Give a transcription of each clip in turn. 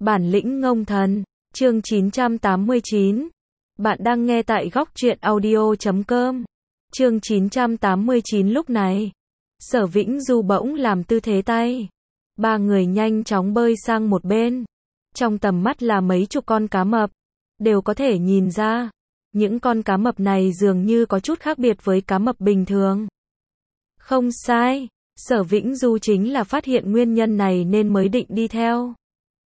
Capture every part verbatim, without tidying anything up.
Bản lĩnh ngông thần, chương chín trăm tám mươi chín. Bạn đang nghe tại góc truyện audio chấm com. Chương chín trăm tám mươi chín. Lúc này, Sở Vĩnh Du bỗng làm tư thế tay. Ba người nhanh chóng bơi sang một bên. Trong tầm mắt là mấy chục con cá mập. Đều có thể nhìn ra, những con cá mập này dường như có chút khác biệt với cá mập bình thường. Không sai, Sở Vĩnh Du chính là phát hiện nguyên nhân này nên mới định đi theo.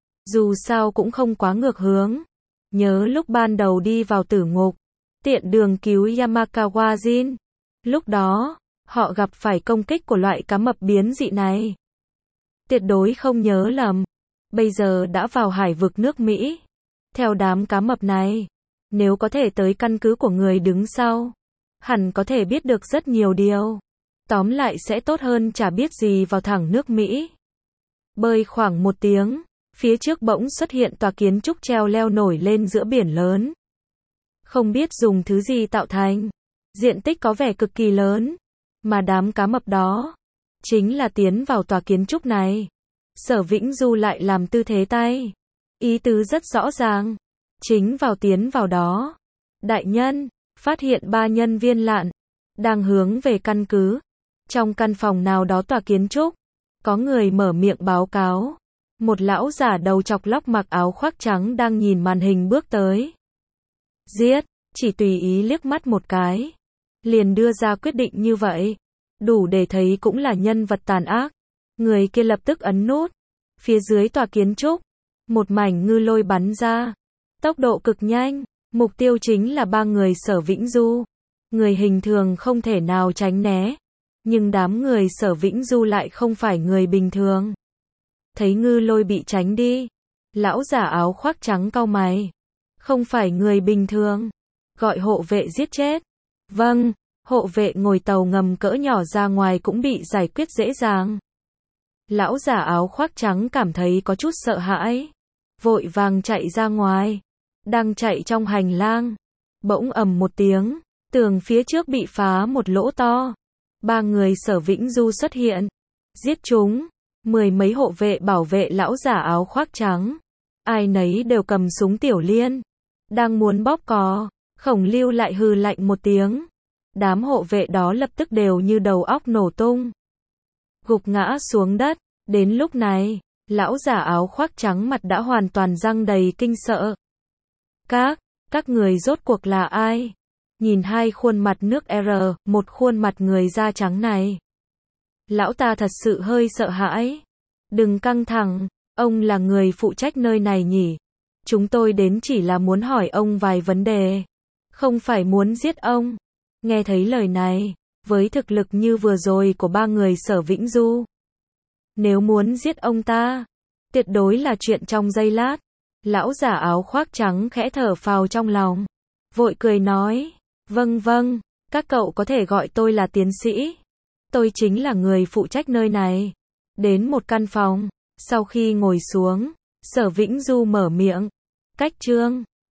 Dù sao cũng không quá ngược hướng. Nhớ lúc ban đầu đi vào tử ngục, tiện đường cứu Yamakawa Jin. Lúc đó, họ gặp phải công kích của loại cá mập biến dị này. Tuyệt đối không nhớ lầm. Bây giờ đã vào hải vực nước Mỹ. Theo đám cá mập này, nếu có thể tới căn cứ của người đứng sau, hẳn có thể biết được rất nhiều điều. Tóm lại sẽ tốt hơn chả biết gì vào thẳng nước Mỹ. Bơi khoảng một tiếng, phía trước bỗng xuất hiện tòa kiến trúc treo leo nổi lên giữa biển lớn. Không biết dùng thứ gì tạo thành, diện tích có vẻ cực kỳ lớn, mà đám cá mập đó chính là tiến vào tòa kiến trúc này. Sở Vĩnh Du lại làm tư thế tay, ý tứ rất rõ ràng, chính vào tiến vào đó. Đại nhân, phát hiện ba nhân viên lạn đang hướng về căn cứ. Trong căn phòng nào đó tòa kiến trúc, có người mở miệng báo cáo. Một lão giả đầu chọc lóc mặc áo khoác trắng đang nhìn màn hình bước tới. Giết, chỉ tùy ý liếc mắt một cái, liền đưa ra quyết định như vậy, đủ để thấy cũng là nhân vật tàn ác. Người kia lập tức ấn nút. Phía dưới tòa kiến trúc, một mảnh ngư lôi bắn ra, tốc độ cực nhanh, mục tiêu chính là ba người Sở Vĩnh Du. Người hình thường không thể nào tránh né, nhưng đám người Sở Vĩnh Du lại không phải người bình thường. Thấy ngư lôi bị tránh đi, lão giả áo khoác trắng cau mày. Không phải người bình thường, gọi hộ vệ giết chết. Vâng, hộ vệ ngồi tàu ngầm cỡ nhỏ ra ngoài cũng bị giải quyết dễ dàng. Lão giả áo khoác trắng cảm thấy có chút sợ hãi, vội vàng chạy ra ngoài. Đang chạy trong hành lang, bỗng ầm một tiếng, tường phía trước bị phá một lỗ to. Ba người Sở Vĩnh Du xuất hiện, giết chúng. Mười mấy hộ vệ bảo vệ lão giả áo khoác trắng, ai nấy đều cầm súng tiểu liên, đang muốn bóp cò. Khổng Lưu lại hừ lạnh một tiếng. Đám hộ vệ đó lập tức đều như đầu óc nổ tung, gục ngã xuống đất. Đến lúc này, lão giả áo khoác trắng mặt đã hoàn toàn răng đầy kinh sợ. Các, các người rốt cuộc là ai? Nhìn hai khuôn mặt nước R, một khuôn mặt người da trắng này, lão ta thật sự hơi sợ hãi. Đừng căng thẳng, ông là người phụ trách nơi này nhỉ? Chúng tôi đến chỉ là muốn hỏi ông vài vấn đề, không phải muốn giết ông. Nghe thấy lời này, với thực lực như vừa rồi của ba người Sở Vĩnh Du, nếu muốn giết ông ta, tuyệt đối là chuyện trong giây lát. Lão giả áo khoác trắng khẽ thở phào trong lòng, vội cười nói, vâng vâng, các cậu có thể gọi tôi là tiến sĩ. Tôi chính là người phụ trách nơi này. Đến một căn phòng, sau khi ngồi xuống, Sở Vĩnh Du mở miệng, cách chương